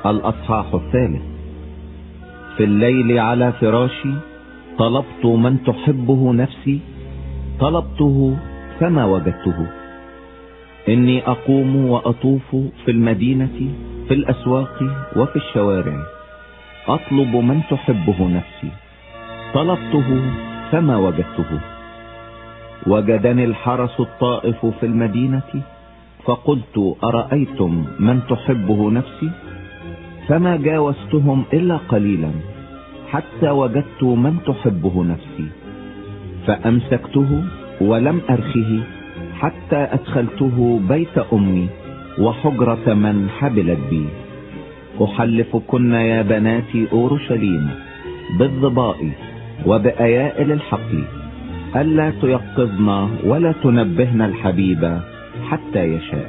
الأصحاح 3. في الليل على فراشي طلبت من تحبه نفسي، طلبته فما وجدته. إني أقوم وأطوف في المدينة، في الأسواق وفي الشوارع، أطلب من تحبه نفسي، طلبته فما وجدته. وجدني الحرس الطائف في المدينة، فقلت أرأيتم من تحبه نفسي؟ فما جاوزتهم إلا قليلا حتى وجدت من تحبه نفسي، فأمسكته ولم أرخه حتى أدخلته بيت أمي وحجرة من حبلت بي. أحلفكن يا بنات أورشليم بالظباء وبأيائل الحقل ألا تيقظن ولا تنبهن الحبيب حتى يشاء.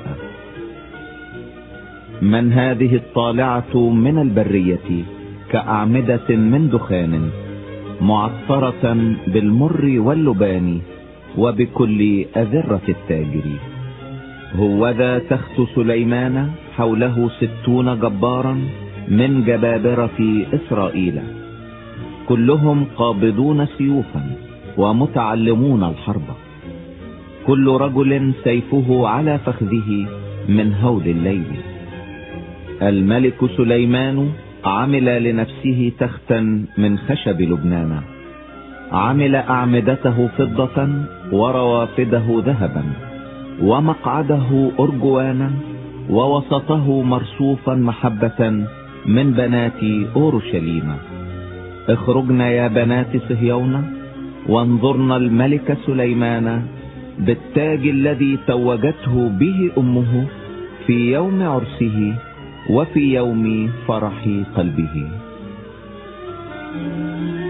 من هذه الطالعة من البرية كأعمدة من دخان، معطرة بالمر واللبان وبكل أذرة التاجر. هوذا تخت سليمان حوله 60 جبارا من جبابرة إسرائيل، كلهم قابضون سيوفا ومتعلمون الحرب، كل رجل سيفه على فخذه من هول الليل. الملك سليمان عمل لنفسه تختا من خشب لبنان، عمل أعمدته فضة وروافده ذهبا ومقعده أرجوانا ووسطه مرصوفا محبة من بنات أورشليم. اخرجن يا بنات صهيون وانظرن الملك سليمان بالتاج الذي توجته به أمه في يوم عرسه وفي يوم فرح قلبه.